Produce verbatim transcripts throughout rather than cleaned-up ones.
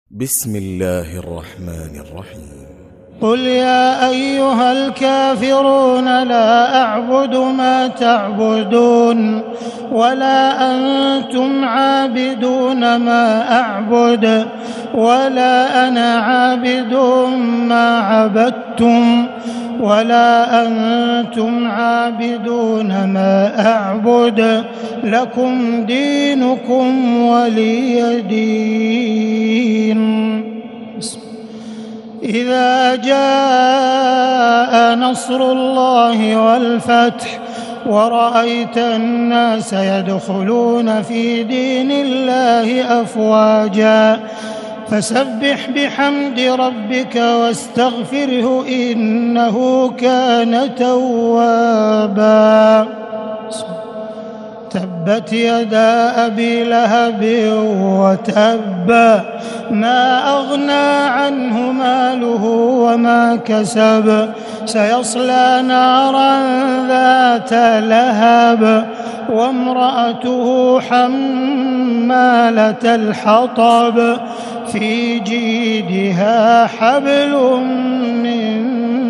بسم الله الرحمن الرحيم قل يا أيها الكافرون لا أعبد ما تعبدون ولا أنتم عابدون ما أعبد ولا أنا عابد ما عبدتم ولا أنتم عابدون ما أعبد لكم دينكم ولي دين. إذا جاء نصر الله والفتح ورأيت الناس يدخلون في دين الله أفواجا فسبح بحمد ربك واستغفره إنه كان توابا. تبت يدا أبي لهب وتب ما أغنى عنه ماله وما كسب سيصلى نارا ذات لهب وامرأته حمالة الحطب في جيدها حبل من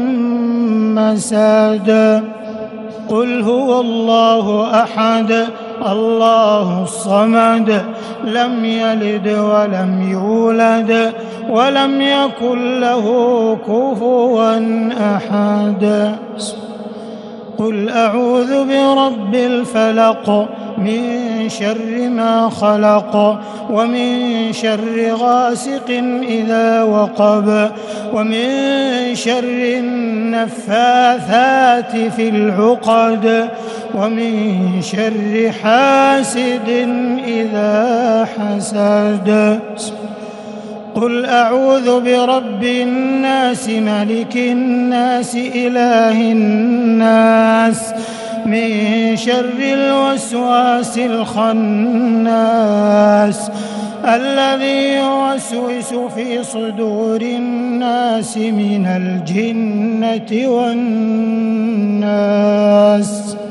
مسد. قل هو الله أحد الله الصمد لم يلد ولم يولد ولم يكن له كفوا أحد. قل أعوذ برب الفلق من شر ما خلق ومن شر غاسق إذا وقب ومن شر النفاثات في العقد ومن شر حاسد إذا حسد. قل أعوذ برب الناس ملك الناس إله الناس من شر الوسواس الخناس الذي يوسوس في صدور الناس من الجنة والناس.